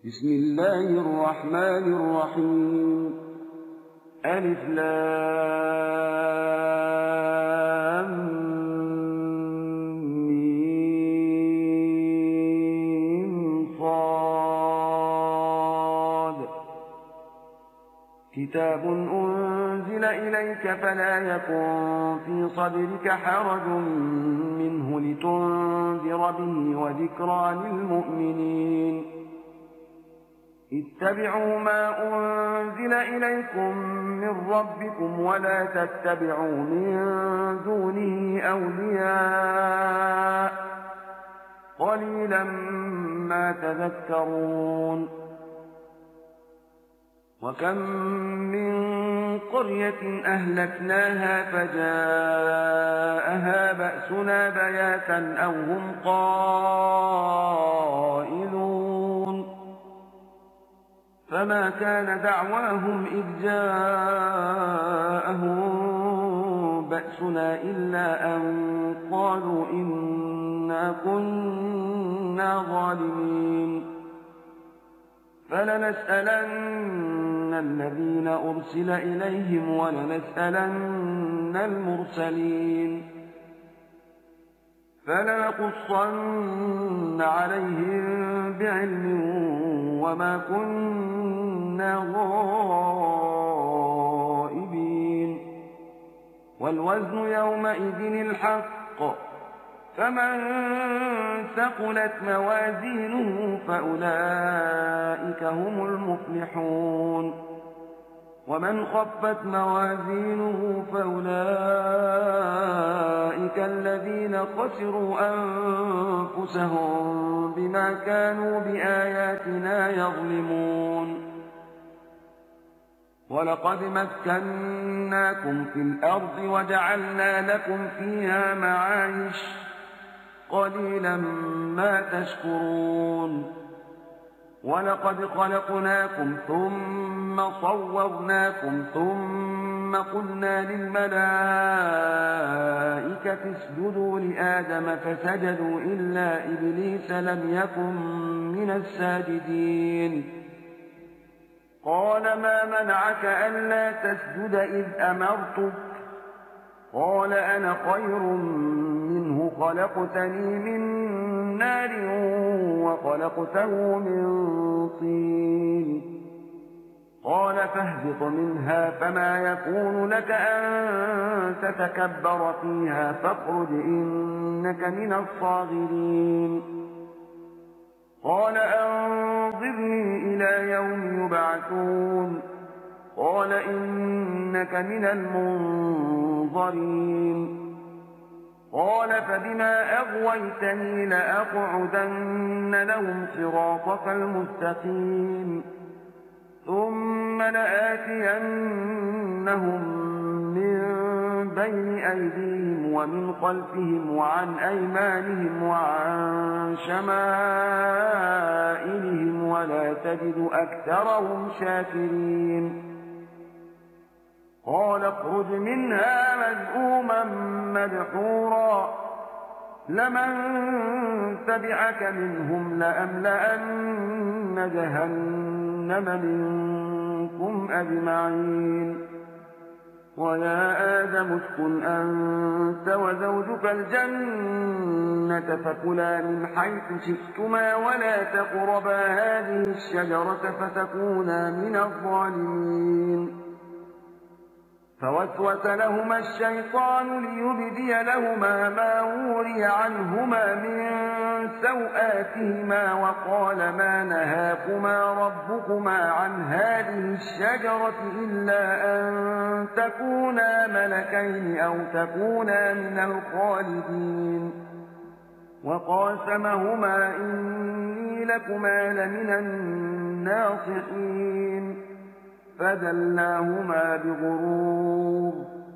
بسم الله الرحمن الرحيم. ألف لام ميم صاد. كتاب أنزل إليك فلا يكن في صدرك حرج منه لتنذر به وذكرى للمؤمنين. اتبعوا ما أنزل إليكم من ربكم ولا تتبعوا من دونه أولياء قليلا ما تذكرون. وكم من قرية أهلكناها فجاءها بأسنا بياتا أو هم قائلون. فما كان دعواهم إذ جاءهم بأسنا إلا أن قالوا إنا كنا ظالمين. فلنسألن الذين أرسل إليهم ولنسألن المرسلين. فلنقصن عليهم بعلم وما كنا غائبين. والوزن يومئذ الحق، فمن ثقلت موازينه فأولئك هم المفلحون. ومن خفت موازينه فأولئك الذين خسروا أنفسهم بما كانوا بآياتنا يظلمون. ولقد مكناكم في الأرض وجعلنا لكم فيها معايش قليلا ما تشكرون. ولقد خلقناكم ثم صورناكم ثم قلنا للملائكة اسجدوا لآدم فسجدوا إلا إبليس لم يكن من الساجدين. قال ما منعك ألا تسجد إذ أمرتك؟ قال أنا خير منه خلقتني من نار وخلقته من طين. قال فاهبط منها فما يكون لك أن تتكبر فيها فاخرج إنك من الصاغرين. قال أنظرني إلى يوم يبعثون. قال إنك من المنظرين. قال فبما أغويتني لأقعدن لهم صراطك المستقيم ثم لآتينهم من بين أيديهم ومن خلفهم وعن أيمانهم وعن شمائلهم ولا تجد أكثرهم شاكرين. قال اخرج منها مذءوما مدحورا لمن تبعك منهم لأملأن جهنم منكم أجمعين. ويا آدم اسكن أنت وزوجك الجنة فكلا من حيث شئتما ولا تقربا هذه الشجرة فتكونا من الظالمين. فوسوس لهما الشيطان ليبدي لهما ما وري عنهما من سوآتهما وقال ما نهاكما ربكما عن هذه الشجرة إلا أن تكونا ملكين أو تكونا من الخالدين. وقاسمهما إني لكما لمن الناصحين. فدلاهما بغرور.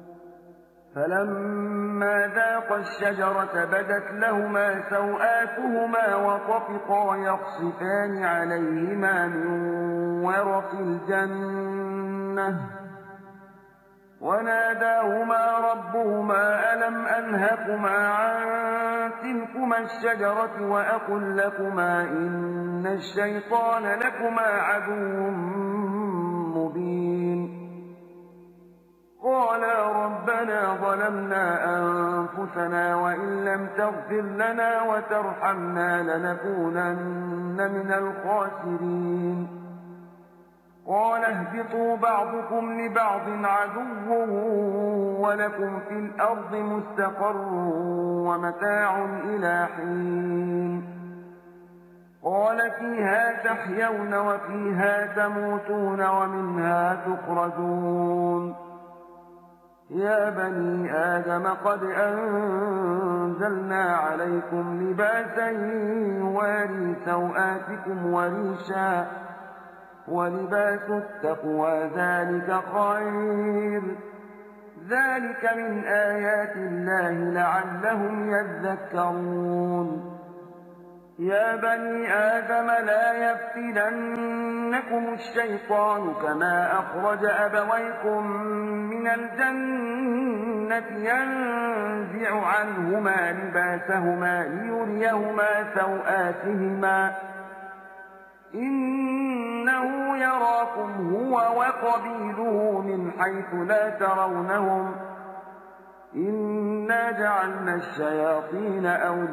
فلما ذاقا الشجرة بدت لهما سوآتهما وطفقا يخصفان عليهما من ورق الجنة وناداهما ربهما ألم أنهكما عن تلكما الشجرة وأقل لكما إن الشيطان لكما عدو مبين قالا ربنا ظلمنا أنفسنا وإن لم تغفر لنا وترحمنا لنكونن من الخاسرين قال اهبطوا بعضكم لبعض عدو ولكم في الأرض مستقر ومتاع إلى حين قال فيها تحيون وفيها تموتون ومنها تخرجون يا بني آدم قد أنزلنا عليكم لباسا يواري سوآتكم وريشا ولباس التقوى ذلك خير ذلك من آيات الله لعلهم يذكرون يا بني آدم لا يفتننكم الشيطان كما أخرج أبويكم من الجنة ينزع عنهما لباسهما ليريهما سوآتهما إنه يراكم هو وقبيله من حيث لا ترونهم إنا جعلنا الشياطين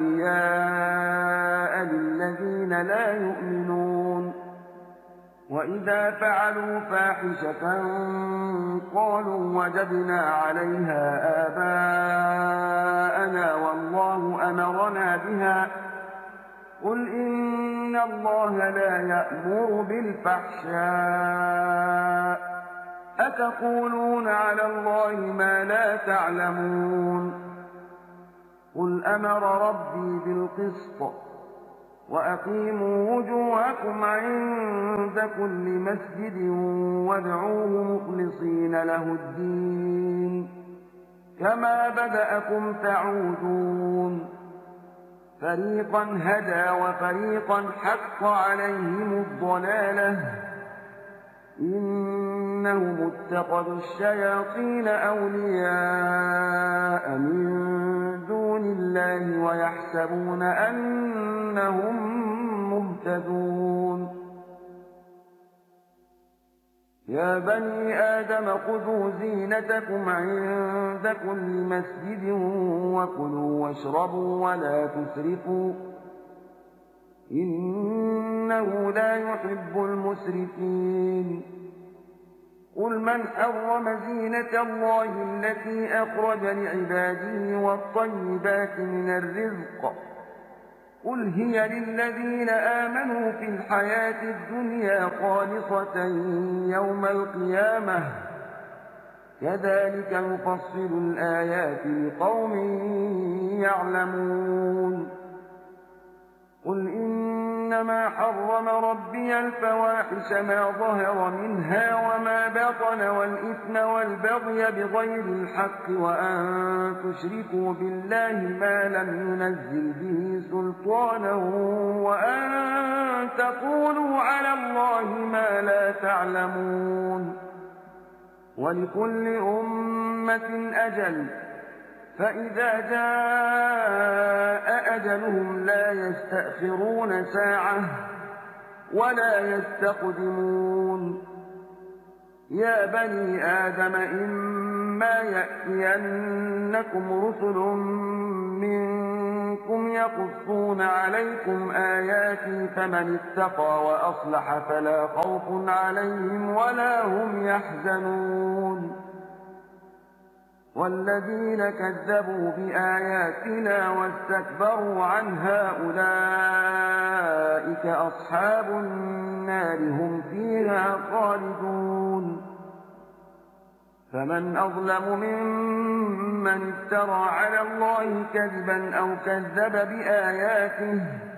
أولياء للذين لا يؤمنون وإذا فعلوا فاحشة قالوا وجدنا عليها آباءنا والله أمرنا بها قل إن الله لا يأمر بالفحشاء أتقولون على الله ما لا تعلمون قل أمر ربي بالقسط وأقيموا وجوهكم عند كل مسجد وادعوه مخلصين له الدين كما بدأكم تعودون فريقا هدى وفريقا حق عليهم الضلالة إنهم اتخذوا الشياطين أولياء من دون الله ويحسبون أنهم مهتدون يا بني آدم خذوا زينتكم عند كل مسجد وكلوا واشربوا ولا تسرفوا إنه لا يحب المسرفين قل من حرم زينة الله التي أخرج لعباده والطيبات من الرزق قل هي للذين آمنوا في الحياة الدنيا خالصة يوم القيامة كذلك نفصل الآيات لقوم يعلمون قل إنما حرم ربي الفواحش ما ظهر منها وما بطن والإثم والبغي بغير الحق وأن تشركوا بالله ما لم ينزل به سلطانا وأن تقولوا على الله ما لا تعلمون ولكل أمة أجل فإذا جاء أجلهم لا يستأخرون ساعة ولا يستقدمون يا بني آدم إما يأتينكم رسل منكم يقصون عليكم آياتي فمن اتقى وأصلح فلا خوف عليهم ولا هم يحزنون والذين كذبوا بآياتنا واستكبروا عنها أولئك أصحاب النار هم فيها خالدون فمن أظلم ممن افترى على الله كذبا أو كذب بآياته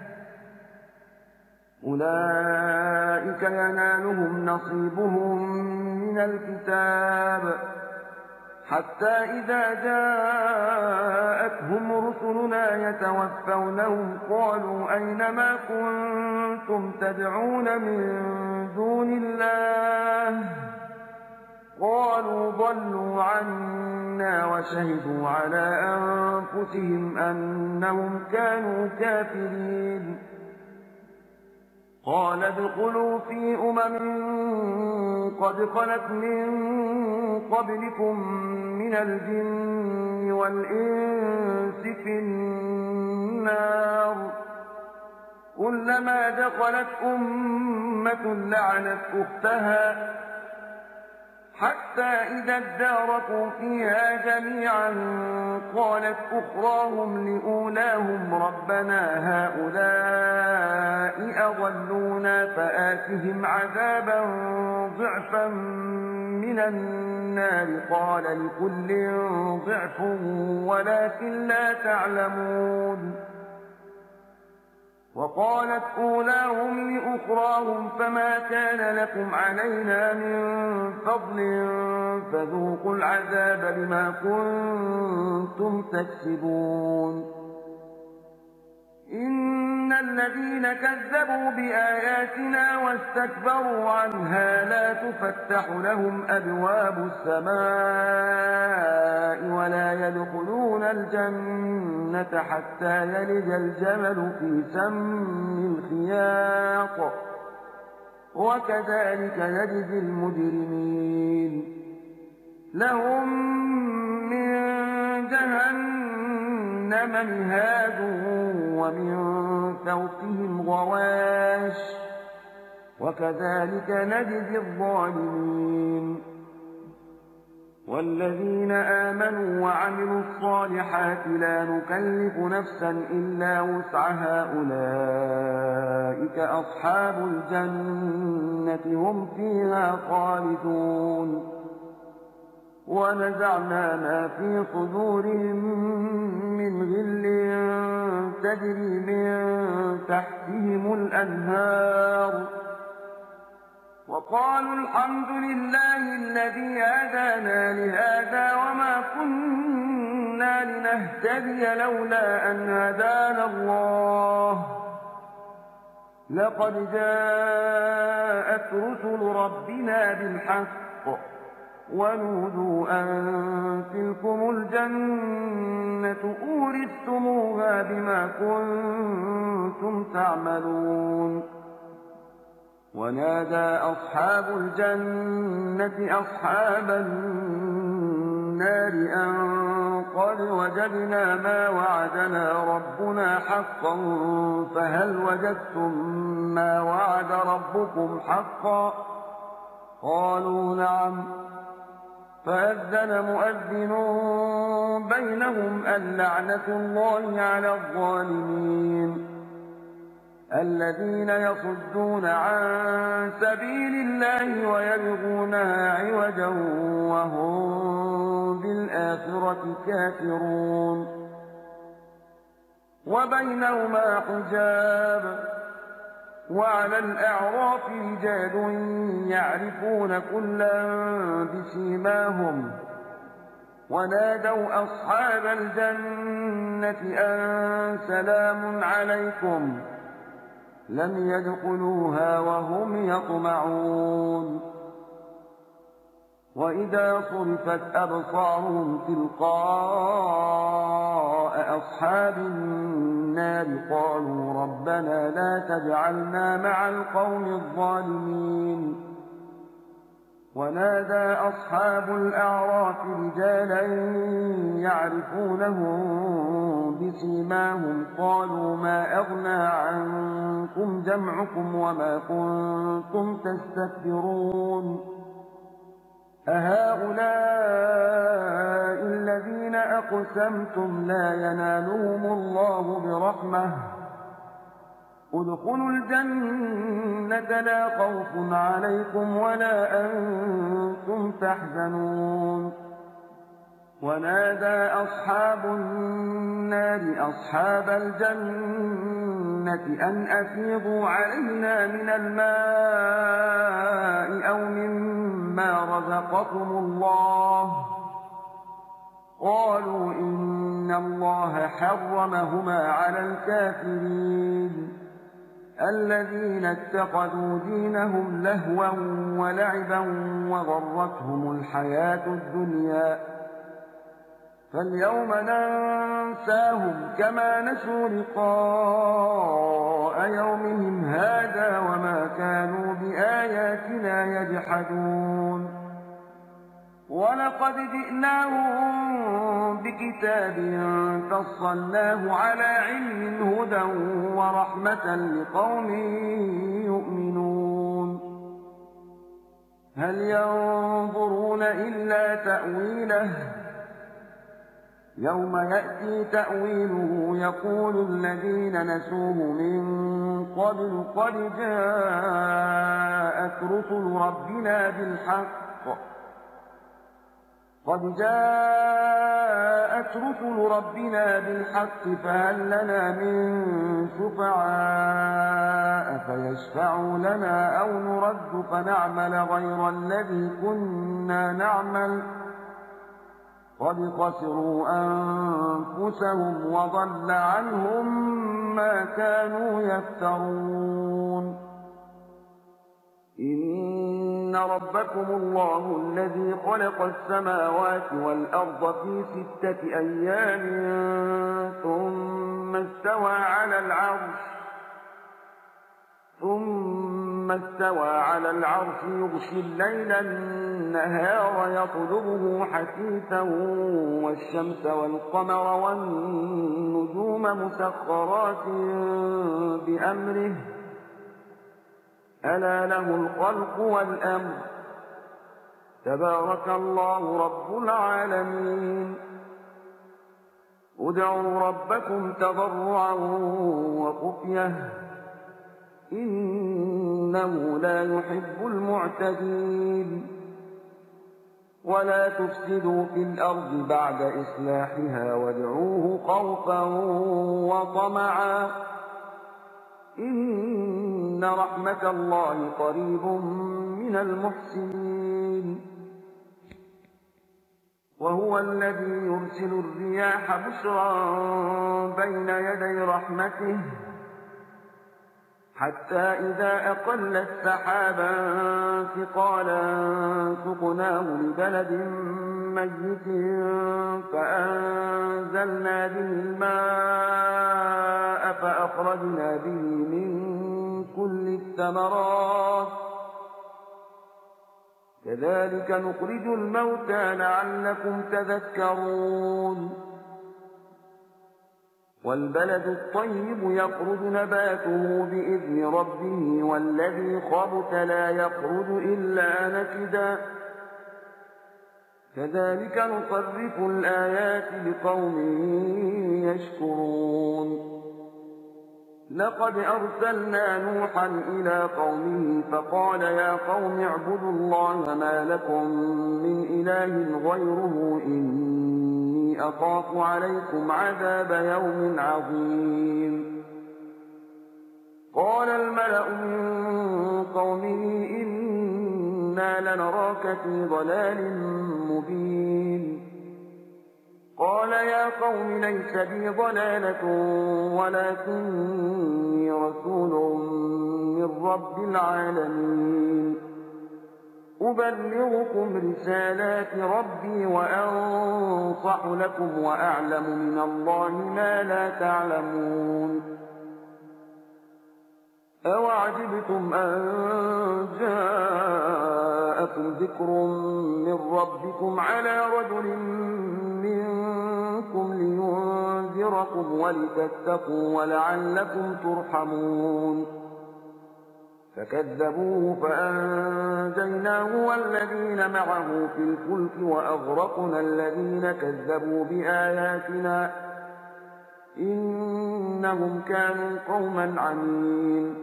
أولئك ينالهم نصيبهم من الكتاب حتى إذا جاءتهم رسلنا يتوفونهم قالوا أين ما كنتم تدعون من دون الله قالوا ضلوا عنا وشهدوا على أنفسهم أنهم كانوا كافرين. قال ادخلوا في قد خلت من قبلكم من الجن والإنس في النار كلما دخلت أمة لعنت أختها حتى إذا اداركوا فيها جميعا قالت أخراهم لأولاهم ربنا هؤلاء أضلونا فآتهم عذابا ضعفا من النار قال لكل ضعف ولكن لا تعلمون. وقالت أولاهم لأخراهم فما كان لكم علينا من فضل فذوقوا العذاب بما كنتم تكسبون. إن الذين كذبوا بآياتنا واستكبروا عنها لا تفتح لهم أبواب السماء ولا يدخلون الجنة حتى يلج الجمل في سم الخياط وكذلك نجزي المجرمين. لهم من جهنم مهاد ومن فوقهم غواش وكذلك نجزي الظالمين. والذين آمنوا وعملوا الصالحات لا نكلف نفسا إلا وسعها أولئك أصحاب الجنة هم فيها خالدون. ونزعنا ما في صدورهم من غل تجري من تحتهم الأنهار وقالوا الحمد لله الذي هدانا لهذا وما كنا لنهتدي لولا أن هدانا الله لقد جاءت رسل ربنا بالحق ونودوا أن تلكم الجنة أورثتموها بما كنتم تعملون. ونادى أصحاب الجنة أصحاب النار أن قد وجدنا ما وعدنا ربنا حقا فهل وجدتم ما وعد ربكم حقا قالوا نعم فأذن مؤذن بينهم اللعنة الله على الظالمين الذين يصدون عن سبيل الله ويبغونها عوجا وهم بالآخرة كافرون. وبينهما حجاب وعلى الأعراف رجال يعرفون كلا بسيماهم ونادوا أصحاب الجنة أن سلام عليكم لم يدخلوها وهم يطمعون. وإذا صرفت أبصارهم تلقاء أصحاب النار قالوا ربنا لا تجعلنا مع القوم الظالمين. ونادى أصحاب الأعراف رجالا يعرفونهم بسيماهم قالوا ما أغنى عنكم جمعكم وما كنتم تستكبرون أهؤلاء الذين أقسمتم لا ينالهم الله برحمة ادخلوا الجنة لا خوف عليكم ولا أنتم تحزنون. ونادى أصحاب النار أصحاب الجنة أن أفيضوا علينا من الماء أو مما رزقكم الله قالوا إن الله حرمهما على الكافرين الذين اتخذوا دينهم لهوا ولعبا وغرتهم الحياة الدنيا فاليوم ننساهم كما نسوا لقاء يومهم هذا وما كانوا بآياتنا يجحدون ولقد جئناهم بكتاب فصلناه على علم هدى ورحمة لقوم يؤمنون هل ينظرون إلا تأويله يوم يأتي تأويله يقول الذين نسوه من قبل قد جاءت رسل ربنا بالحق فهل لنا من شفعاء فيشفعوا لنا أو نرد فنعمل غير الذي كنا نعمل قد خسروا أنفسهم وضل عنهم ما كانوا يفترون إن ربكم الله الذي خلق السماوات والأرض في 6 أيام ثم استوى على العرش يغشي الليل النهار يطلبه حثيثا والشمس والقمر والنجوم مسخرات بأمره ألا له الخلق والأمر تبارك الله رب العالمين ادعوا ربكم تضرعا وخفية إنه لا يحب المعتدين ولا تفسدوا في الأرض بعد إصلاحها وادعوه خوفا وطمعا إن رحمة الله قريب من المحسنين وهو الذي يرسل الرياح بشرا بين يدي رحمته حتى إذا أقلت سحابا ثقالا سقناه لبلد ميت فأنزلنا به الماء فأخرجنا به من كل الثمرات كذلك نخرج الموتى لعلكم تذكرون والبلد الطيب يخرج نباته بإذن ربه والذي خبث لا يخرج إلا نكدا كذلك نصرف الآيات لقوم يشكرون لقد أرسلنا نوحا إلى قومه فقال يا قوم اعبدوا الله ما لكم من إله غيره إني أخاف عليكم عذاب يوم عظيم قال الملأ من قومه إنا لنراك في ضلال مبين قال يا قوم ليس بي ضلالة ولكني رسول من رب العالمين أبلغكم رسالات ربي وأنصح لكم وأعلم من الله ما لا تعلمون أوعجبتم أن جاءكم ذكر من ربكم على رجل منكم لينذركم ولتتقوا ولعلكم ترحمون فكذبوه فأنجيناه والذين معه في الفلك وأغرقنا الذين كذبوا بآياتنا إنهم كانوا قوما عمين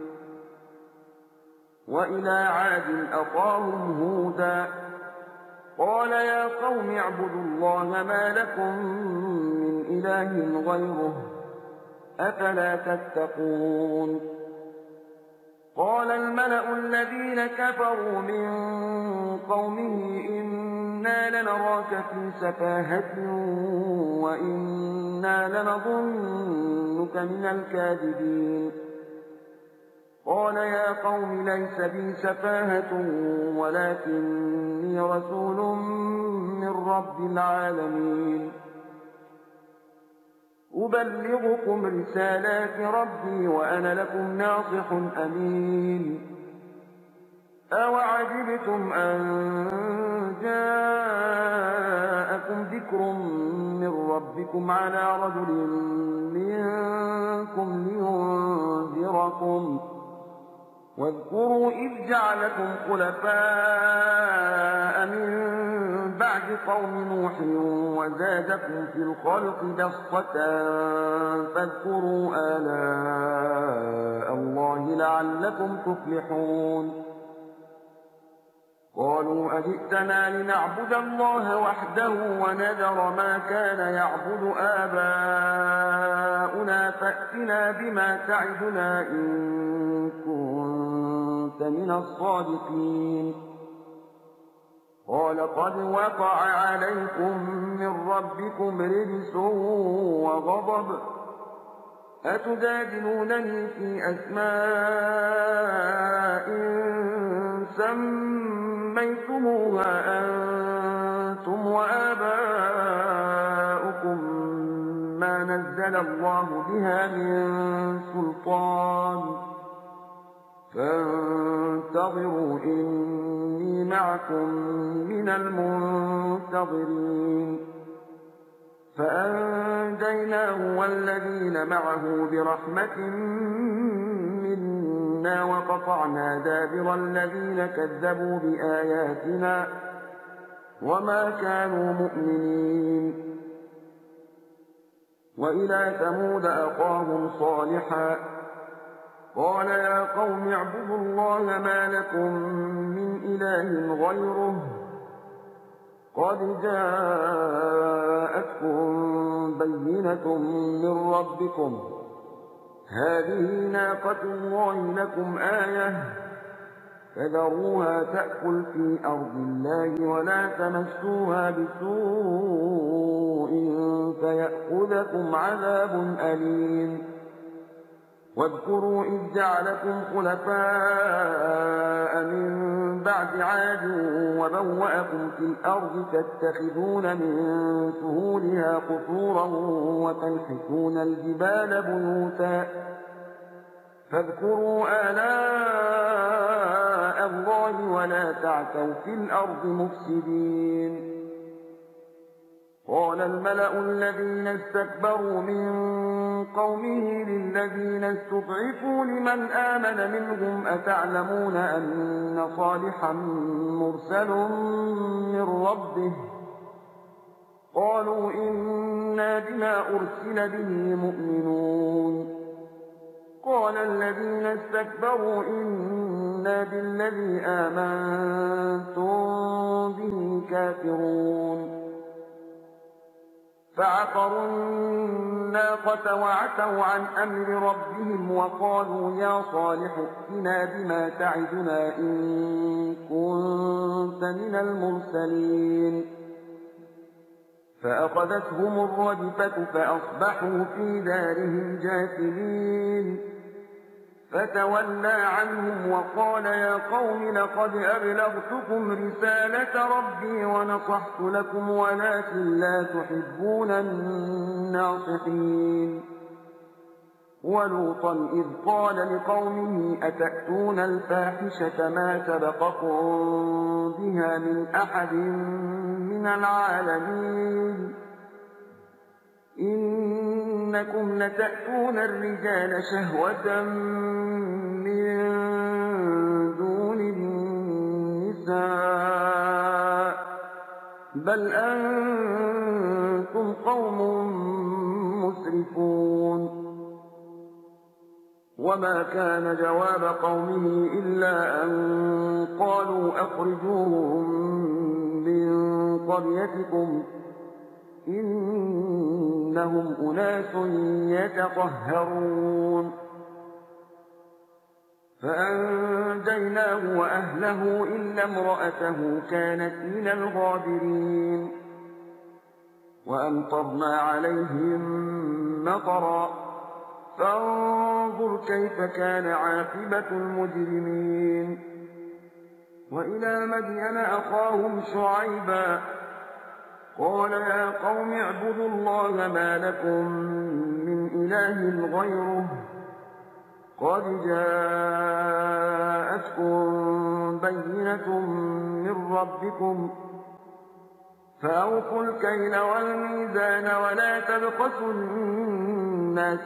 وإلى عاد أخاهم هودا قال يا قوم اعبدوا الله ما لكم من إله غيره أفلا تتقون قال الملأ الذين كفروا من قومه إنا لنراك في سفاهة وإنا لنظنك من الكاذبين قال يا قوم ليس بي سفاهة ولكني رسول من رب العالمين أبلغكم رسالات ربي وأنا لكم ناصح أمين أوعجبتم أن جاءكم ذكر من ربكم على رجل منكم لينذركم واذكروا إذ جعلكم خلفاء من بعد قوم نوح وزادكم في الخلق بسطة فاذكروا آلاء الله لعلكم تفلحون قالوا أجئتنا لنعبد الله وحده ونذر ما كان يعبد آباؤنا فأتنا بما تعدنا إن كنت من الصادقين قال قد وقع عليكم من ربكم رجس وغضب أتجادلونني في أسماء سميتموها أنتم وآباؤكم ما نزل الله بها من سلطان فانتظروا إني معكم من المنتظرين فأنجيناه والذين معه برحمة منا وقطعنا دابر الذين كذبوا بآياتنا وما كانوا مؤمنين وإلى ثمود أخاهم صالحا قال يا قوم اعبدوا الله ما لكم من إله غيره قد جاءتكم بينة من ربكم هذه ناقة الله لكم آية فذروها تأكل في أرض الله ولا تمسوها بسوء فيأخذكم عذاب أليم واذكروا إذ جعلكم خلفاء من بعد عاد وبوأكم في الأرض تتخذون من سهولها قصورا وتنحتون الجبال بيوتا فاذكروا آلاء الله ولا تعثوا في الأرض مفسدين قال الملأ الذين استكبروا من قومه للذين استضعفوا لمن آمن منهم أتعلمون أن صالحا مرسل من ربه قالوا إنا بما أرسل به مؤمنون قال الذين استكبروا إنا بالذي آمنتم به كافرون فعقروا الناقة وعتوا عن أمر ربهم وقالوا يا صالح ائتنا بما تعدنا إن كنت من المرسلين فأخذتهم الرجفة فأصبحوا في دارهم جاثمين فتولى عنهم وقال يا قوم لقد أبلغتكم رسالة ربي ونصحت لكم ولكن لا تحبون الناصحين ولوطا إذ قال لقومه أتأتون الفاحشة ما سبقكم بها من أحد من العالمين إنكم لتأتون الرجال شهوة من دون النساء بل أنتم قوم مسرفون وما كان جواب قومه إلا أن قالوا أخرجوهم من قريتكم إنهم أناس يتطهرون فأنجيناه وأهله إلا امرأته كانت من الغابرين وأمطرنا عليهم مطرا فانظر كيف كان عاقبة المجرمين. وإلى مدين أخاهم شعيبا قال يا قوم اعبدوا الله ما لكم من إله غيره قد جاءتكم بينة من ربكم فأوفوا الكيل والميزان ولا تبخسوا الناس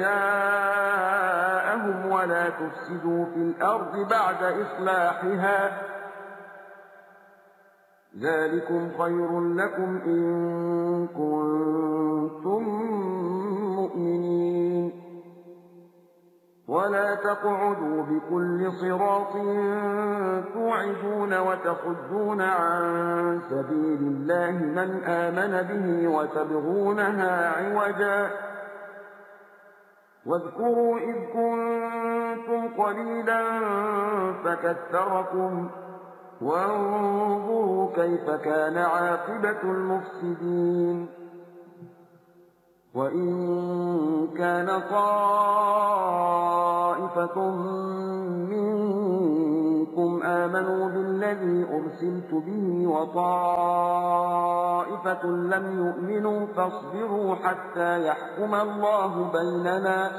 أشياءهم ولا تفسدوا في الأرض بعد إصلاحها ذلكم خير لكم إن كنتم مؤمنين. ولا تقعدوا بكل صراط توعدون وتصدون عن سبيل الله من آمن به وتبغونها عوجا واذكروا إذ كنتم قليلا فكثركم وانظروا كيف كان عاقبة المفسدين. وإن كان طائفة منكم آمنوا بالذي أرسلت به وطائفة لم يؤمنوا فاصبروا حتى يحكم الله بيننا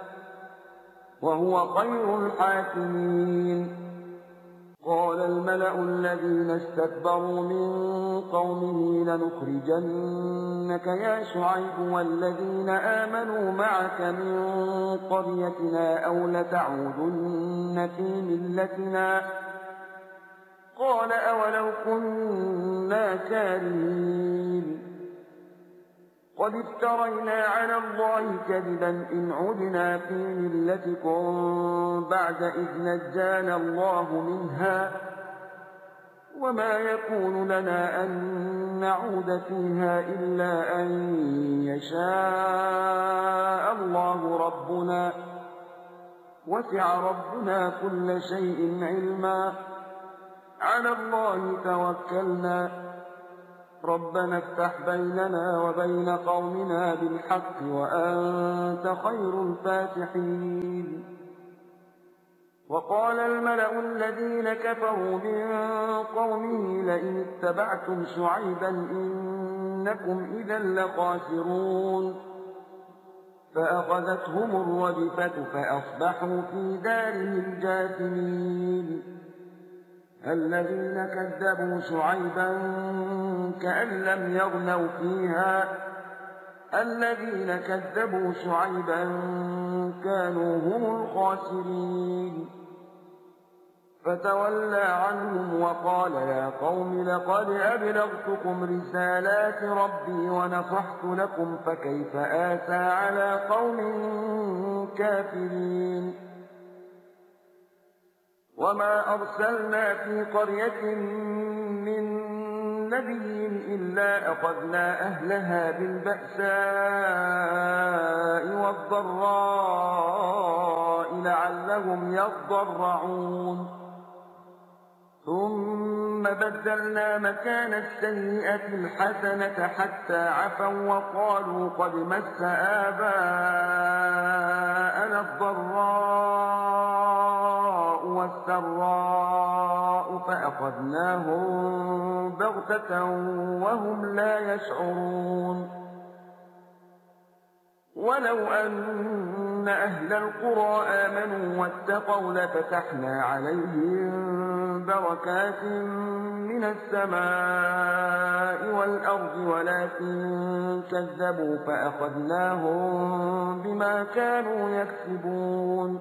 وهو خير الحاكمين. قال الملأ الذين استكبروا من قومه لنخرجنك يا شعيب والذين آمنوا معك من قريتنا أو لتعودن في ملتنا قال أولو كنا كارهين قد افترينا على الله كذبا إن عدنا في ملتكم بعد إذ نجانا الله منها وما يكون لنا أن نعود فيها إلا أن يشاء الله ربنا وسع ربنا كل شيء علما على الله توكلنا ربنا افتح بيننا وبين قومنا بالحق وأنت خير الفاتحين. وقال الملأ الذين كفروا من قومه لئن اتبعتم شعيبا إنكم إذا لخاسرون فأخذتهم الرجفة فأصبحوا في دارهم جاثمين. الذين كذبوا شعيبا كأن لم يغنوا فيها الذين كذبوا شعيبا كانوا هم الخاسرين. فتولى عنهم وقال يا قوم لقد أبلغتكم رسالات ربي ونصحت لكم فكيف آسى على قوم كافرين. وما أرسلنا في قرية من نبي إلا أخذنا أهلها بالبأساء والضراء لعلهم يضرعون ثم بدلنا مكان السيئة الحسنة حتى عفوا وقالوا قد مس آباءنا الضراء والسراء فأخذناهم بغتة وهم لا يشعرون. ولو أن أهل القرى آمنوا واتقوا لفتحنا عليهم بركات من السماء والأرض ولكن كذبوا فأخذناهم بما كانوا يكسبون.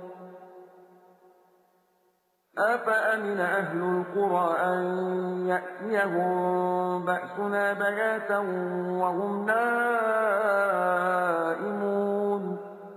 أفأمن أهل القرى أن يأتيهم بأسنا بياتا وهم نائمون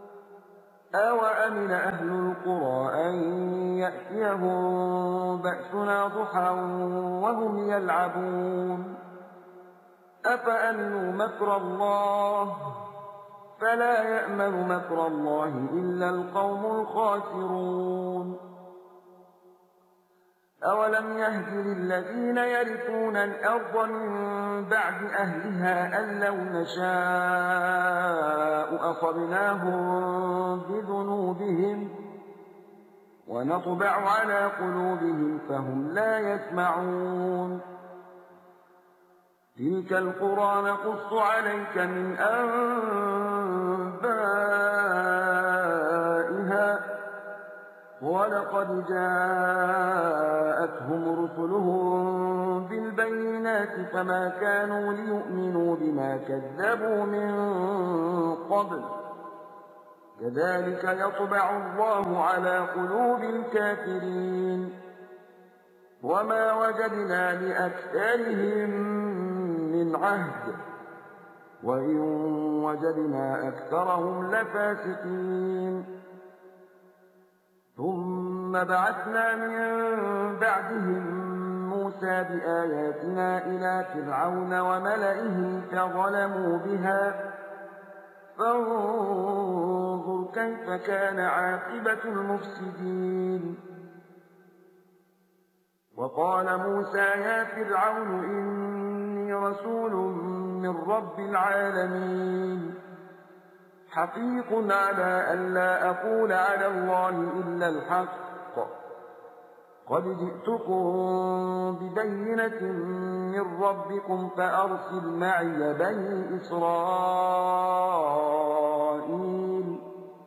أوأمن أهل القرى أن يأتيهم بأسنا ضحى وهم يلعبون أفأمنوا مكر الله فلا يأمن مكر الله إلا القوم الخاسرون. أولم يهد للذين يرثون الأرض من بعد أهلها أن لو نشاء أصبناهم بذنوبهم ونطبع على قلوبهم فهم لا يسمعون تلك القرى نقص عليك من أنبائها ولقد جاءتهم رسلهم بالبينات فما كانوا ليؤمنوا بما كذبوا من قبل كذلك يطبع الله على قلوب الكافرين وما وجدنا لأكثرهم من عهد وإن وجدنا أكثرهم لفاسقين ثم بعثنا من بعدهم موسى بآياتنا إلى فرعون وملئه فظلموا بها فانظر كيف كان عاقبة المفسدين وقال موسى يا فرعون إني رسول من رب العالمين حقيق على أن لا أقول على الله إلا الحق قد جئتكم ببينة من ربكم فأرسل معي بني إسرائيل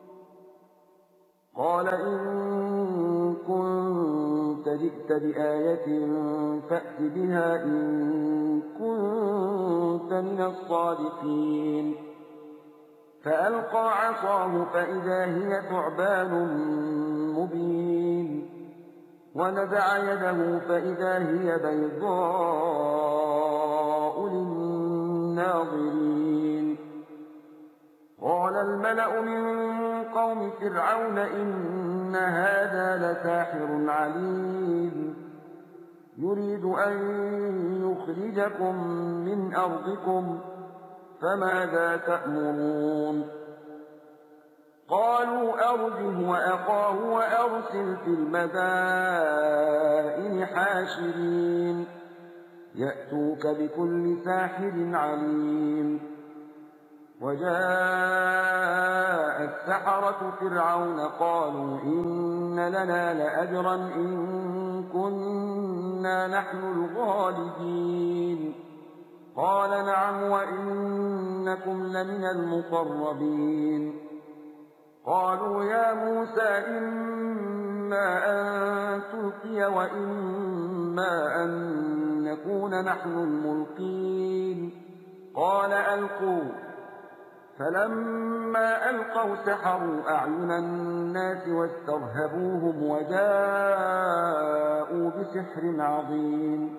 قال إن كنت جئت بآية فأت بها إن كنت من الصادقين فألقى عصاه فإذا هي ثعبان مبين ونزع يده فإذا هي بيضاء للناظرين قال الملأ من قوم فرعون إن هذا لساحر عليم يريد أن يخرجكم من أرضكم فماذا تأمرون قالوا أرجه وأخاه وأرسل في المدائن حاشرين يأتوك بكل ساحر عليم وجاء السحرة فرعون قالوا إن لنا لأجرا إن كنا نحن الغالبين قال نعم وإنكم لمن المقربين قالوا يا موسى إما أن تلقي وإما أن نكون نحن الملقين قال ألقوا فلما ألقوا سحروا أعين الناس واسترهبوهم وجاءوا بسحر عظيم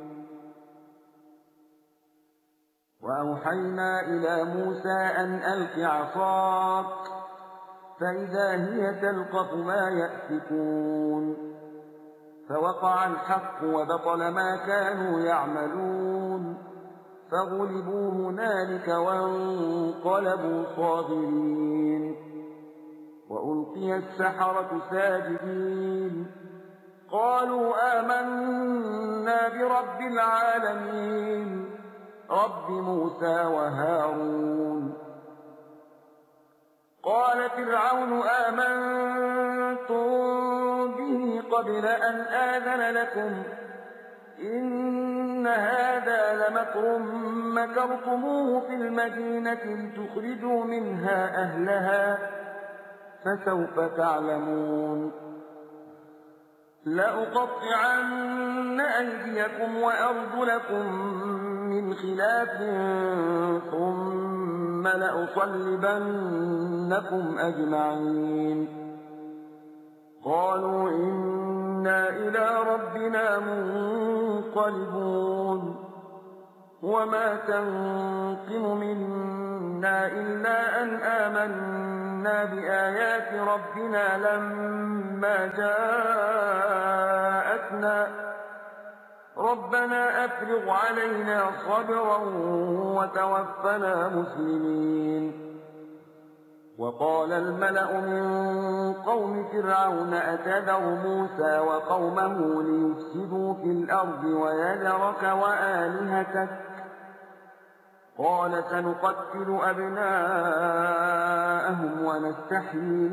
وأوحينا إلى موسى أن ألق عصاك فإذا هي تلقف ما يأفكون فوقع الحق وبطل ما كانوا يعملون فغلبوا هنالك وانقلبوا صاغرين وألقي السحرة ساجدين قالوا آمنا برب العالمين رب موسى وهارون قال فرعون آمنتم به قبل أن آذن لكم إن هذا لمكر مكرتموه في المدينة لتخرجوا منها أهلها فسوف تعلمون لأقطعن أيديكم وأرجلكم من خلاف ثم لأصلبنكم أجمعين قالوا إنا إلى ربنا منقلبون وما تنقم منا إلا أن آمنا بآيات ربنا لما جاءتنا ربنا أفرغ علينا صبرا وتوفنا مسلمين وقال الملأ من قوم فرعون أتذر موسى وقومه ليفسدوا الأرض ويذرك وآلهتك قال سنقتل أبناءهم ونستحيي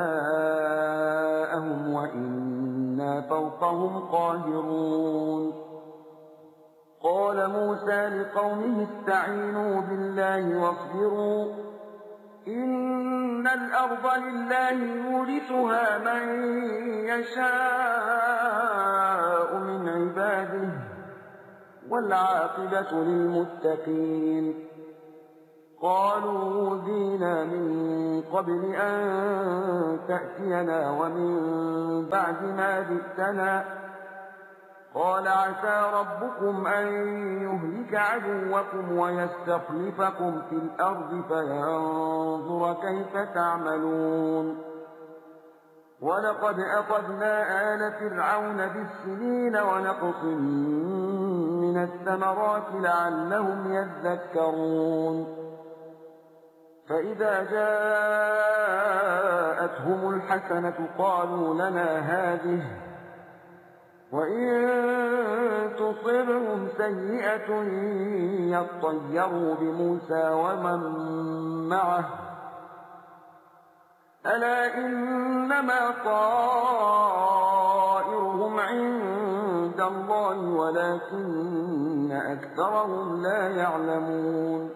نساءهم وإنا فوقهم قاهرون قال موسى لقومه استعينوا بالله واصبروا إن الأرض لله يورثها من يشاء من عباده والعاقبة للمتقين قالوا أوذينا من قبل أن تأتينا ومن بعد ما جئتنا قال عسى ربكم أن يهلك عدوكم ويستخلفكم في الأرض فينظر كيف تعملون ولقد أخذنا آل فرعون بالسنين ونقص من الثمرات لعلهم يذكرون فإذا جاءتهم الحسنة قالوا لنا هذه وإن تصبهم سيئة يطيروا بموسى ومن معه ألا إنما طائرهم عند الله ولكن أكثرهم لا يعلمون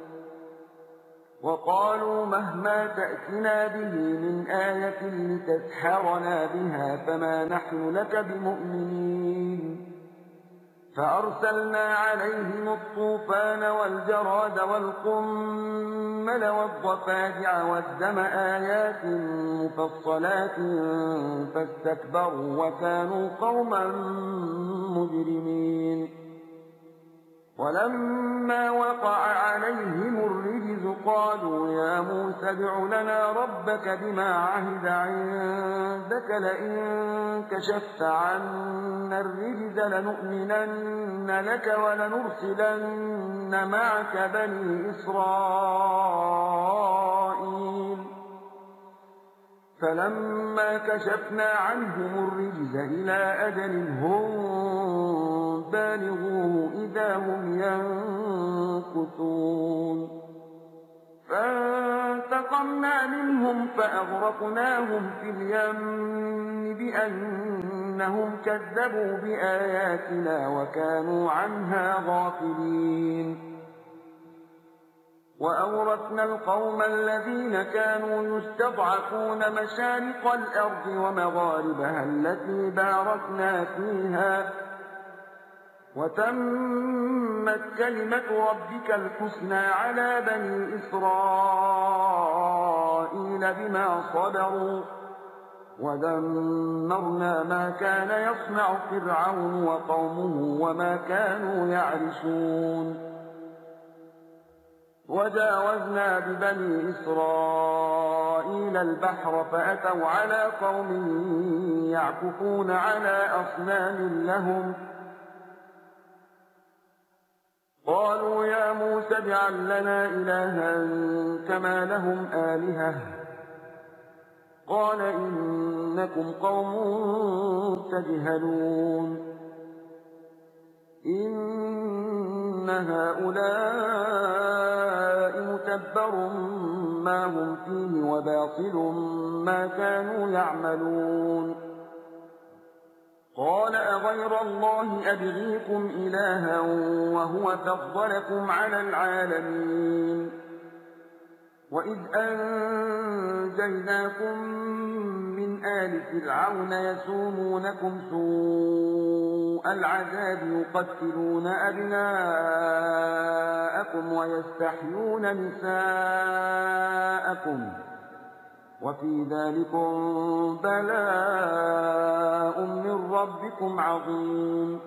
وقالوا مهما تأتنا به من آية لتسحرنا بها فما نحن لك بمؤمنين فأرسلنا عليهم الطوفان والجراد والقمل والضفادع والدم آيات مفصلات فاستكبروا وكانوا قوما مجرمين ولما وقع عليهم الرجز قالوا يا موسى ادع لنا ربك بما عهد عندك لئن كشفت عنا الرجز لنؤمنن لك ولنرسلن معك بني إسرائيل فلما كشفنا عنهم الرجز إلى أجل هم بالغوه إذا هم ينكثون فانتقمنا منهم فأغرقناهم في اليم بأنهم كذبوا بآياتنا وكانوا عنها غافلين وأورثنا القوم الذين كانوا يستضعفون مشارق الأرض ومغاربها التي باركنا فيها وتمت كلمة ربك الحسنى على بني إسرائيل بما صبروا ودمرنا ما كان يصنع فرعون وقومه وما كانوا يعرشون وجاوزنا ببني إسرائيل البحر فأتوا على قوم يعكفون على أصنام لهم قالوا يا موسى اجعل لنا إلها كما لهم آلهة قال إنكم قوم تجهلون إن هؤلاء متبر ما هم فيه وباطل ما كانوا يعملون قال أغير الله أبغيكم إلها وهو فضلكم على العالمين وإذ أنجيناكم من آل فرعون يسومونكم سوء العذاب يقتلون أبناءكم ويستحيون نساءكم وفي ذلكم بلاء من ربكم عظيم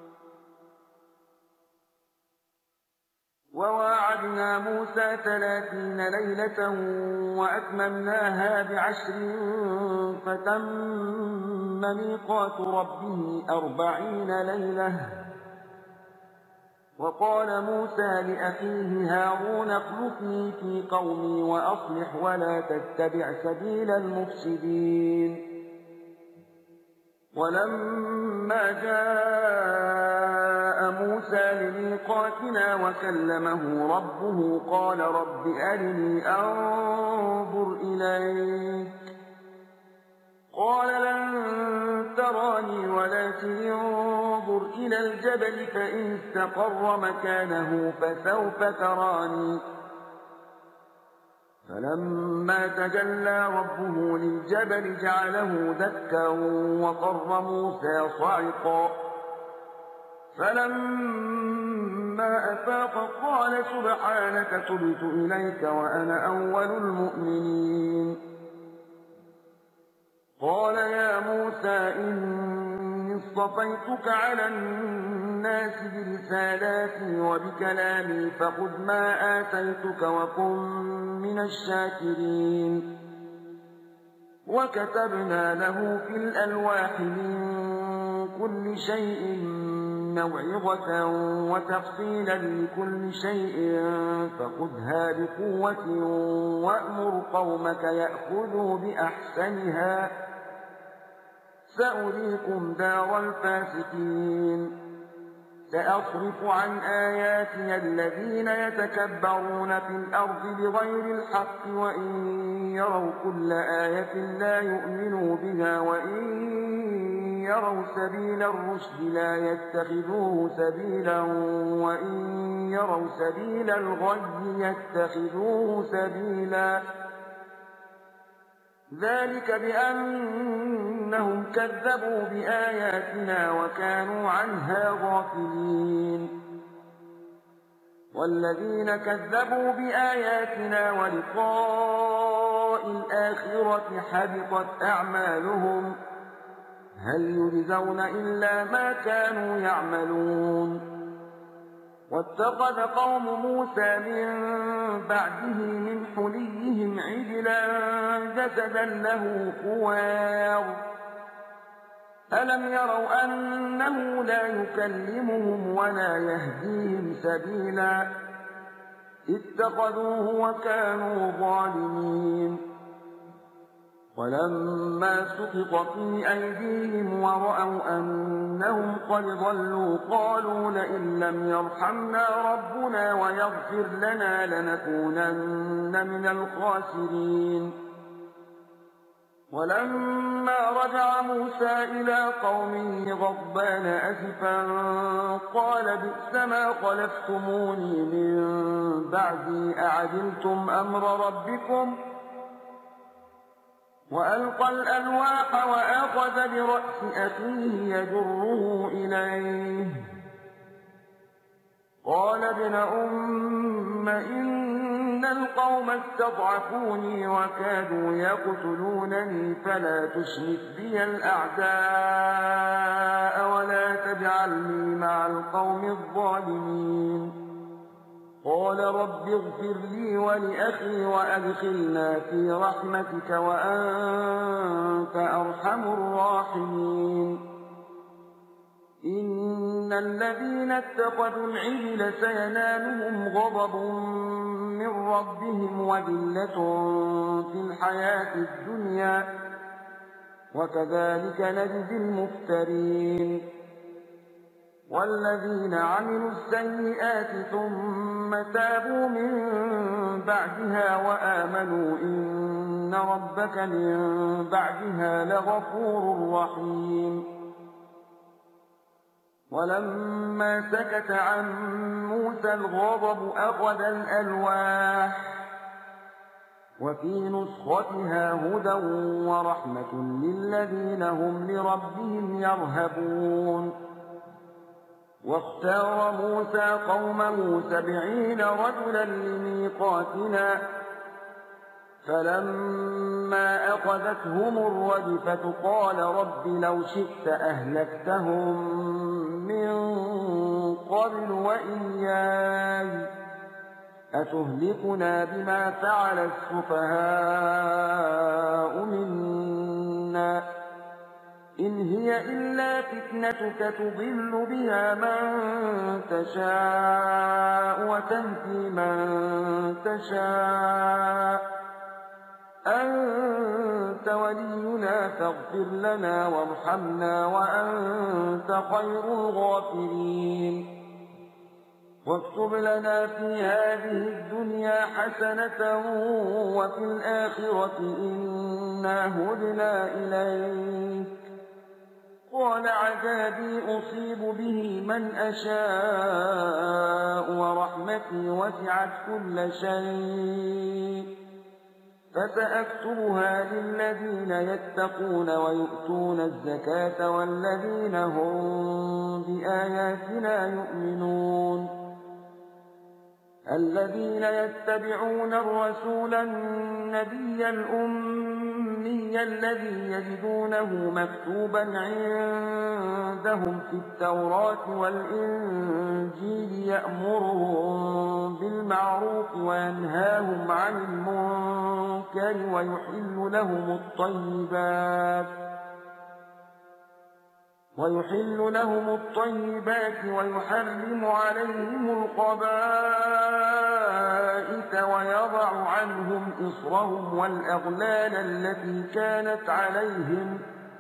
وواعدنا موسى 30 ليلة وأتممناها ب10 فتم ميقات ربه 40 ليلة وقال موسى لأخيه هارون اخلفني في قومي وأصلح ولا تتبع سبيل المفسدين ولما جاء لميقاتنا وكلمه ربه قال رب أرني أنظر إليك قال لن تراني ولكن انظر إلى الجبل فإن استقر مكانه فسوف تراني فلما تجلى ربه للجبل جعله دكا وقر موسى صعقا فلما أفاق قال سبحانك تبت إليك وأنا أول المؤمنين قال يا موسى إني اصطفيتك على الناس برسالاتي وبكلامي فخذ ما آتيتك وكن من الشاكرين وكتبنا له في الألواح من كل شيء موعظة وتفصيلا لكل شيء فخذها بقوة وأمر قومك يأخذوا بأحسنها سأريكم دار الفاسقين سأصرف عن آياتي الذين يتكبرون في الأرض بغير الحق وإن يروا كل آية لا يؤمنوا بها وإن يروا سبيل الرشد لا يتخذوه سبيلا وإن يروا سبيل الغي يتخذوه سبيلا ذلك بأنهم كذبوا بآياتنا وكانوا عنها غافلين والذين كذبوا بآياتنا ولقاء الآخرة حبطت أعمالهم هل يجزون إلا ما كانوا يعملون واتخذ قوم موسى من بعده من حليهم عجلا جسدا له خوار ألم يروا أنه لا يكلمهم ولا يهديهم سبيلا اتخذوه وكانوا ظالمين ولما سقط في أيديهم ورأوا أنهم قد ضلوا قالوا لئن لم يرحمنا ربنا ويغفر لنا لنكونن من الخاسرين ولما رجع موسى إلى قومه غضبان أسفا قال بئس ما خلفتموني من بعدي أعجلتم أمر ربكم وألقى الألواح وأخذ برأس أخيه يجره إليه قال ابن أم إن القوم استضعفوني وكادوا يقتلونني فلا تشمت بي الأعداء ولا تجعلني مع القوم الظالمين قال رب اغفر لي ولأخي وأدخلنا في رحمتك وأنت أرحم الراحمين إن الذين اتخذوا العجل سينالهم غضب من ربهم وذلة في الحياة الدنيا وكذلك نجزي المفترين والذين عملوا السيئات ثم تابوا من بعدها وآمنوا إن ربك من بعدها لغفور رحيم ولما سكت عن موسى الغضب أخذ الألواح وفي نسختها هدى ورحمة للذين هم لربهم يرهبون واختار موسى قومه 70 رجلا لميقاتنا فلما أخذتهم الرجفة قال رب لو شئت أهلكتهم من قبل وإياي أتهلكنا بما فعل السفهاء منا إن هي إلا فتنتك تضل بها من تشاء وتهدي من تشاء أنت ولينا فاغفر لنا وارحمنا وأنت خير الغافرين واكتب لنا في هذه الدنيا حسنة وفي الآخرة إنا هدنا إليك. قال عذابي أصيب به من أشاء ورحمتي وسعت كل شيء فسأكتبها للذين يتقون ويؤتون الزكاة والذين هم بآياتنا يؤمنون. الذين يتبعون الرسول النبي الأمي الذي يجدونه مكتوبا عندهم في التوراة والإنجيل يأمرهم بالمعروف وينهاهم عن المنكر ويحل لهم الطيبات ويحرم عليهم الخبائث ويضع عنهم إصرهم والأغلال التي كانت عليهم.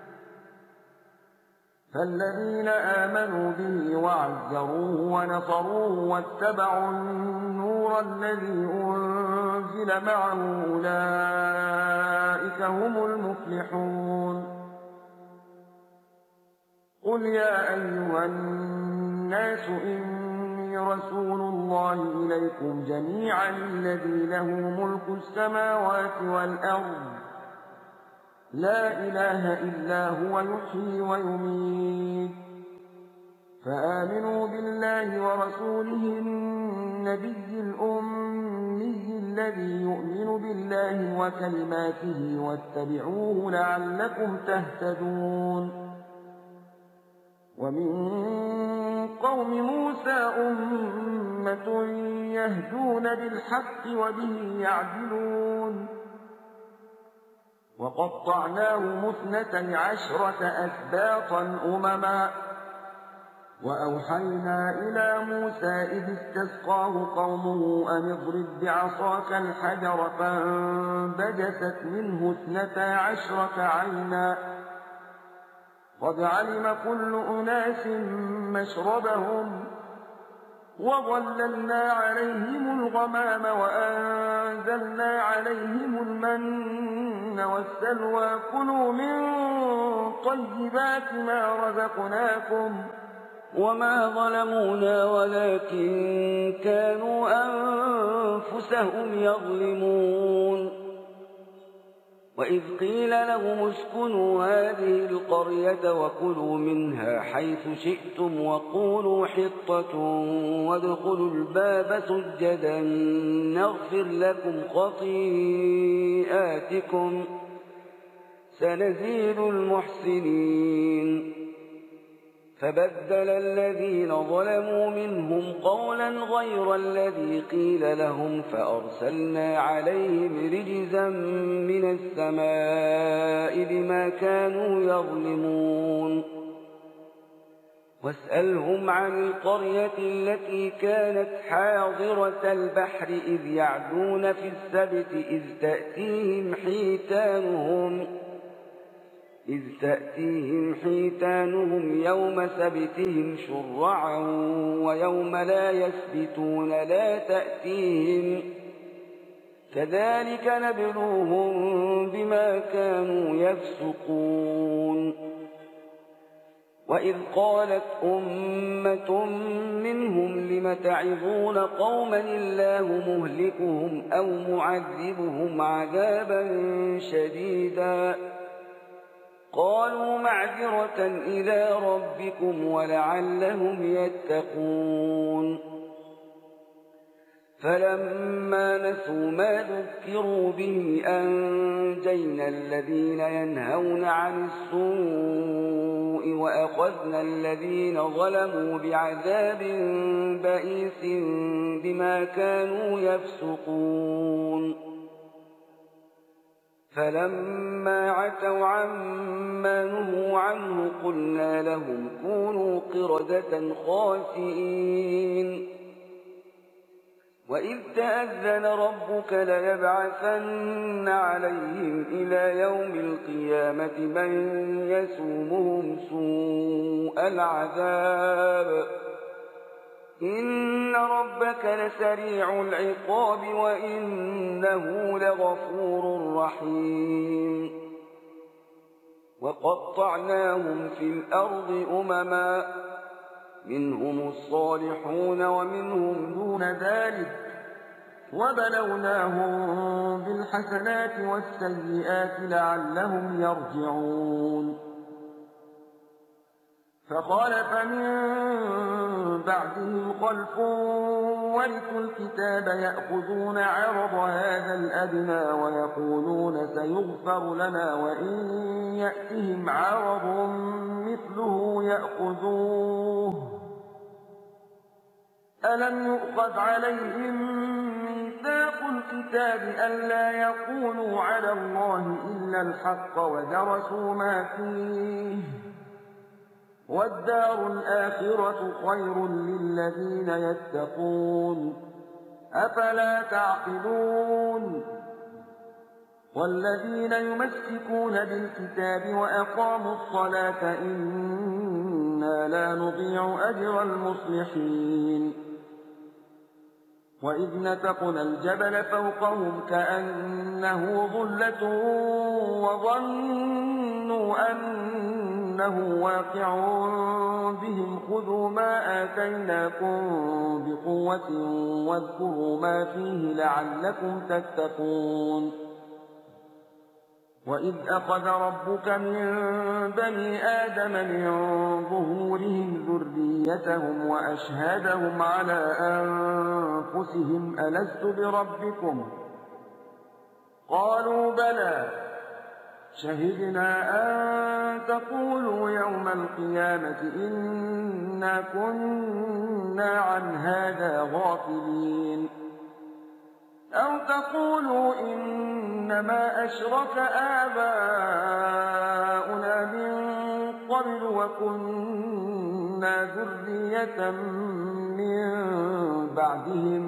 فالذين آمنوا به وعزروه ونصروه واتبعوا النور الذي أنزل معه أولئك هم المفلحون. قل يا أيها الناس إني رسول الله إليكم جميعا الذي له ملك السماوات والأرض لا إله إلا هو يحيي ويميت. فآمنوا بالله ورسوله النبي الأمي الذي يؤمن بالله وكلماته واتبعوه لعلكم تهتدون. ومن قوم موسى أمة يهدون بالحق وبه يعدلون. وقطعناهم 12 أسباطا أمما وأوحينا إلى موسى إذ استسقاه قومه أن اضرب بعصاك الحجر فانبجست منه 12 عينا قد علم كل أناس مشربهم وظللنا عليهم الغمام وأنزلنا عليهم المن والسلوى كلوا من طيبات ما رزقناكم وما ظلمونا ولكن كانوا أنفسهم يظلمون. وإذ قيل لهم اسكنوا هذه القرية وكلوا منها حيث شئتم وقولوا حطة وادخلوا الباب سجدا نغفر لكم خطيئاتكم سنزيد المحسنين. فبدل الذين ظلموا منهم قولا غير الذي قيل لهم فأرسلنا عليهم رجزا من السماء بما كانوا يظلمون. واسألهم عن القرية التي كانت حاضرة البحر إذ يعدون في السبت إذ تأتيهم حيتانهم يوم سبتهم شرعا ويوم لا يسبتون لا تأتيهم كذلك نبلوهم بما كانوا يفسقون. وإذ قالت أمة منهم لم تعظون قوما الله مهلكهم أو معذبهم عذابا شديدا قالوا معذرة إلى ربكم ولعلهم يتقون. فلما نسوا ما ذكروا به أنجينا الذين ينهون عن السوء وأخذنا الذين ظلموا بعذاب بئيس بما كانوا يفسقون. فلما عتوا عما نهوا عنه قلنا لهم كونوا قردة خاسئين. وإذ تأذن ربك ليبعثن عليهم إلى يوم القيامة من يسومهم سوء العذاب إن ربك إنك لسريع العقاب وإنه لغفور رحيم وقطعناهم في الأرض أمما منهم الصالحون ومنهم دون ذلك وبلوناهم بالحسنات والسيئات لعلهم يرجعون فخلف من بعدهم خلف ورثوا الكتاب يأخذون عرض هذا الأدنى ويقولون سيغفر لنا وإن يأتهم عرض مثله يأخذوه ألم يؤخذ عليهم ميثاق الكتاب ألا يقولوا على الله إلا الحق ودرسوا ما فيه والدار الآخرة خير للذين يتقون أفلا تعقلون والذين يمسكون بالكتاب وأقاموا الصلاة إنا لا نضيع أجر المصلحين وإذ نتقنا الجبل فوقهم كأنه ظلة وظنوا أنه واقع بهم خذوا ما آتيناكم بقوة واذكروا ما فيه لعلكم تتقون وإذ أخذ ربك من بني آدم من ظهورهم ذريتهم وأشهدهم على أنفسهم ألست بربكم قالوا بلى شهدنا أن تقولوا يوم القيامة إنا كنا عن هذا غافلين أو تقولوا إنما أشرك آباؤنا من قبل وكنا ذرية من بعدهم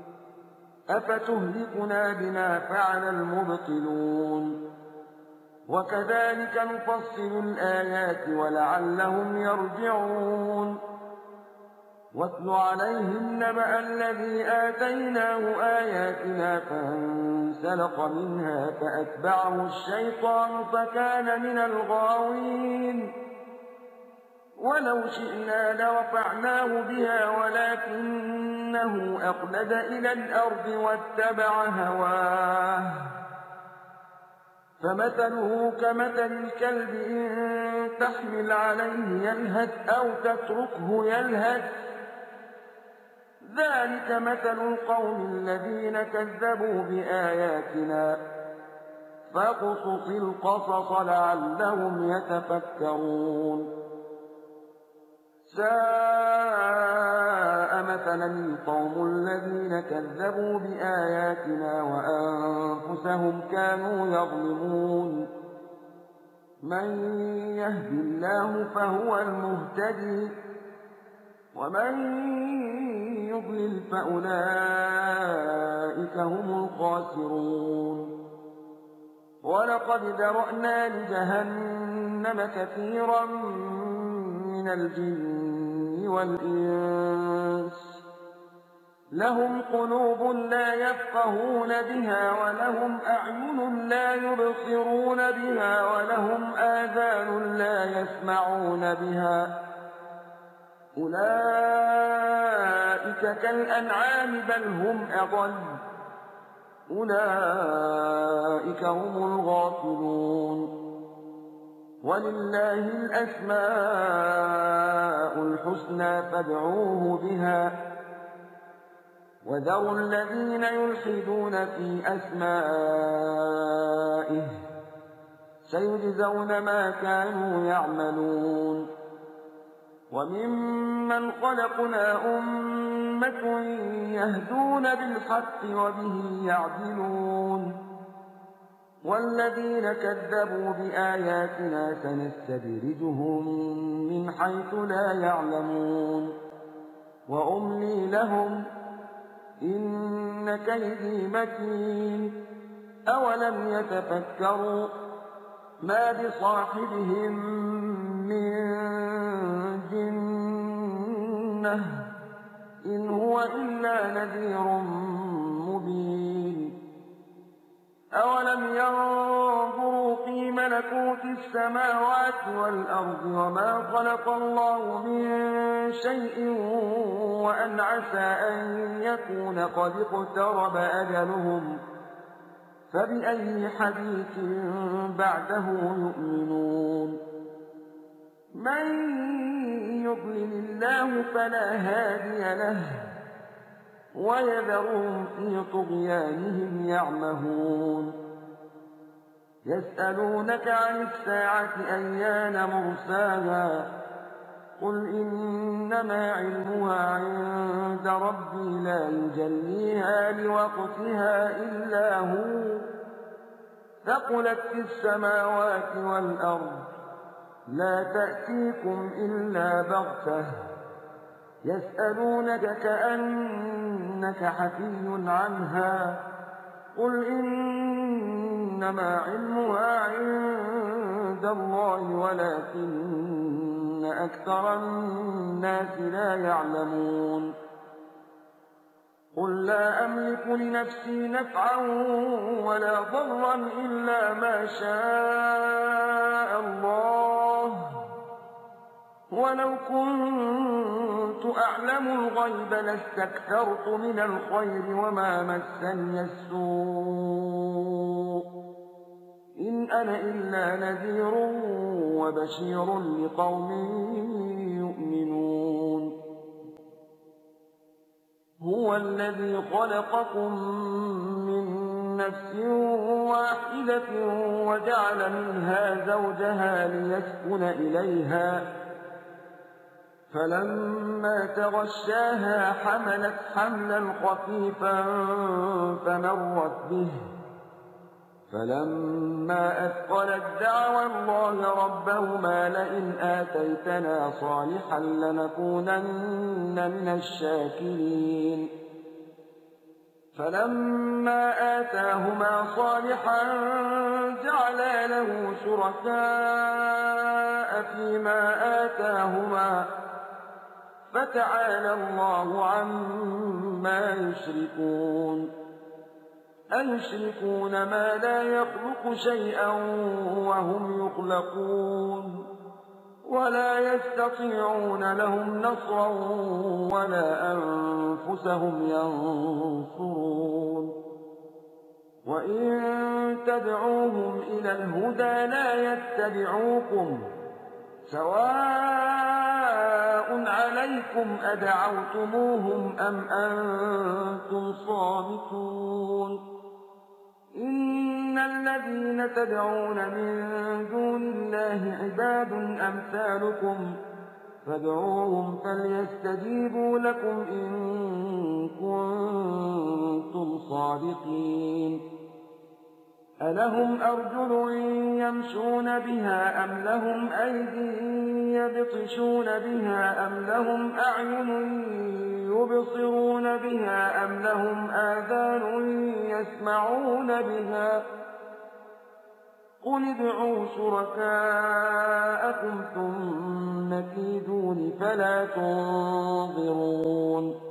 أفتهلكنا بما فعل المبطلون وكذلك نفصل الآيات ولعلهم يرجعون واتل عليهم نبأ الذي آتيناه آياتنا فانسلخ منها فأتبعه الشيطان فكان من الغاوين ولو شئنا لرفعناه بها ولكنه أخلد إلى الأرض واتبع هواه فمثله كمثل الكلب إن تحمل عليه يلهث أو تتركه يلهث ذلك مثل القوم الذين كذبوا بآياتنا فاقصص القصص لعلهم يتفكرون ساء مثلا القوم الذين كذبوا بآياتنا وأنفسهم كانوا يظلمون من يهد الله فهو المهتدي ومن يضلل فأولئك هم الخاسرون ولقد ذرأنا لجهنم كثيرا من الجن والإنس لهم قلوب لا يفقهون بها ولهم أعين لا يبصرون بها ولهم آذان لا يسمعون بها أولئك كالأنعام بل هم أضل أولئك هم الغافلون ولله الأسماء الحسنى فادعوه بها وذروا الذين يلحدون في أسمائه سيجزون ما كانوا يعملون وممن خلقنا أمة يهدون بالحق وبه يعدلون والذين كذبوا بآياتنا سنستدرجهم من حيث لا يعلمون وأملي لهم إن كيدي متين أولم يتفكروا ما بصاحبهم من جنة إن هو إلا نذير مبين أولم ينظروا في ملكوت السماوات والأرض وما خلق الله من شيء وأن عسى أن يكون قد اقترب أجلهم فبأي حديث بعده يؤمنون من يضلل الله فلا هادي له ويذرهم في طغيانهم يعمهون يسألونك عن الساعة أيان مرساها قل إنما علمها عند ربي لا يجليها لوقتها إلا هو ثقلت في السماوات والأرض لا تأتيكم إلا بغتة يسألونك كأنك حفي عنها قل إنما علمها عند الله ولكن أكثر الناس لا يعلمون قل لا أملك لنفسي نفعا ولا ضرا إلا ما شاء الله ولو كنت أعلم الغيب لاستكثرت من الخير وما مسني السوء إن أنا إلا نذير وبشير لقوم يؤمنون هو الذي خلقكم من نفس واحدة وجعل منها زوجها ليسكن إليها فلما تغشاها حملت حملا خفيفا فمرت به فلما أثقلت دعوا الله ربهما لئن آتيتنا صالحا لنكونن من الشاكرين فلما آتاهما صالحا جعلا له شركاء فيما آتاهما فتعالى الله عما يشركون أيشركون ما لا يخلق شيئا وهم يخلقون ولا يستطيعون لهم نصرا ولا أنفسهم ينصرون وإن تدعوهم إلى الهدى لا يتبعوكم سواء عليكم أدعوتموهم أم أنتم صامتون إن الذين تدعون من دون الله عباد أمثالكم فادعوهم فليستجيبوا لكم إن كنتم صادقين ألهم أرجل يمشون بها أم لهم أيدي يبطشون بها أم لهم أعين يبصرون بها أم لهم آذان يسمعون بها قل ادعوا شركاءكم ثم كيدون فلا تنظرون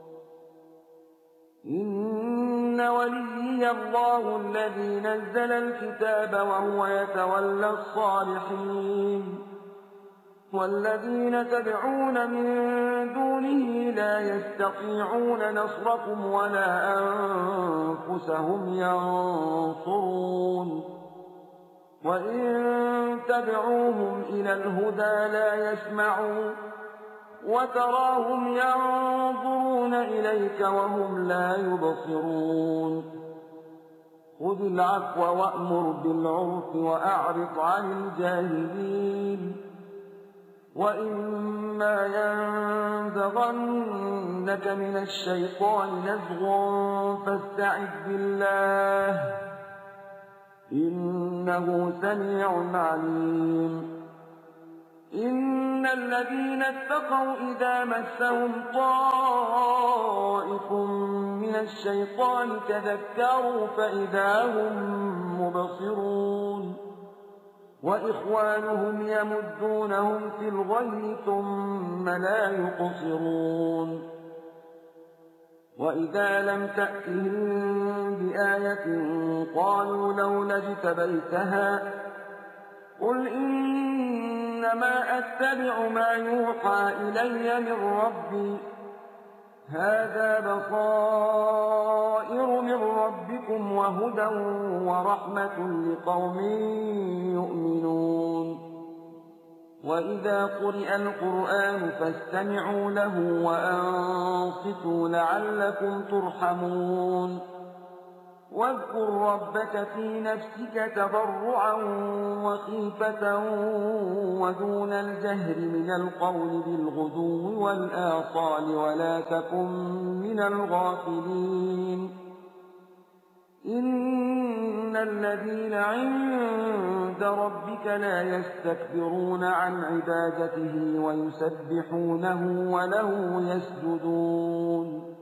إن وليي الله الذي نزل الكتاب وهو يتولى الصالحين والذين تدعون من دونه لا يستطيعون نصركم ولا أنفسهم ينصرون وإن تدعوهم إلى الهدى لا يسمعون وتراهم ينظرون إليك وهم لا يبصرون خذ العفو وأمر بالعرف وأعرض عن الجاهلين وإما ينزغنك من الشيطان نزغ فاستعذ بالله إنه سميع عليم إن الذين اتقوا إذا مسهم طائف من الشيطان تذكروا فإذا هم مبصرون وإخوانهم يمدونهم في الغي ثم لا يقصرون وإذا لم تأتهم بآية قالوا لولا اجتبيتها قل إنما أتبع ما يوحى إلي من ربي هذا بصائر من ربكم وهدى ورحمة لقوم يؤمنون وإذا قرئ القرآن فاستمعوا له وأنصتوا لعلكم ترحمون واذكر ربك في نفسك تضرعا وخيفة ودون الجهر من القول بالغدو والآصال ولا تكن من الغافلين إن الذين عند ربك لا يستكبرون عن عبادته ويسبحونه وله يسجدون